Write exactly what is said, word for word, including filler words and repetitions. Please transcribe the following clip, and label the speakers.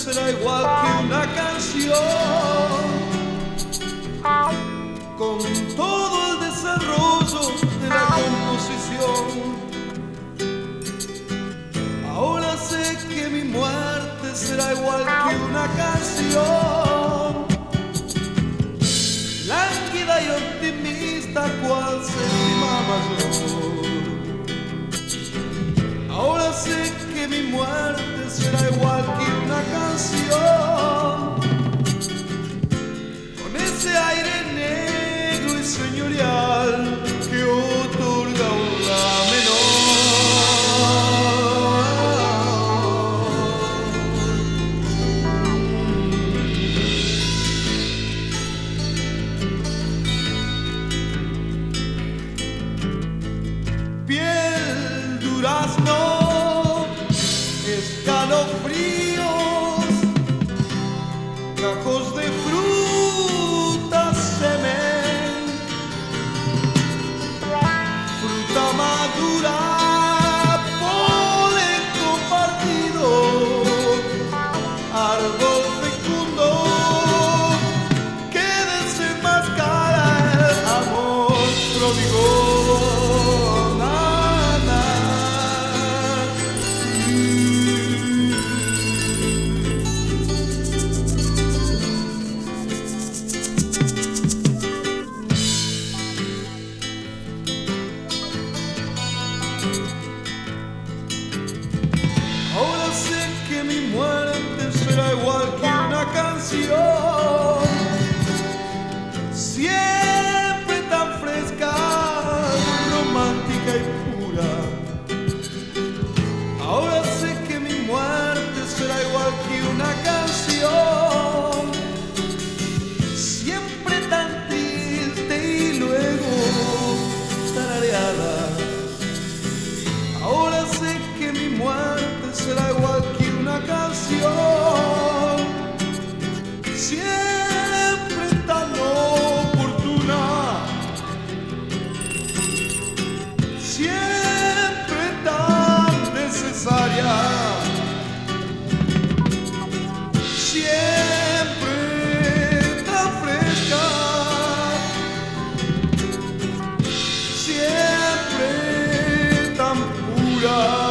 Speaker 1: será igual que una canción, con todo el desarrollo de la composición. Ahora sé que mi muerte será igual que una canción, lánguida y optimista cual séptima mayor. Ahora sé que mi muerte será igual que una canción, con ese aire negro y señorial que otorga un la menor. Piel durazno, escalofríos, cajos de frutas, semen, fruta madura, polen compartido, árbol fecundo que desenmascara el amor pródigo. Ahora sé que mi muerte será igual que una canción, siempre tan fresca, romántica y pura. Ahora sé que mi muerte será igual que una canción, siempre tan triste y luego tarareada. Ahora sé que mi muerte será igual que una canción, siempre tan oportuna, siempre tan necesaria, siempre tan fresca, siempre tan pura.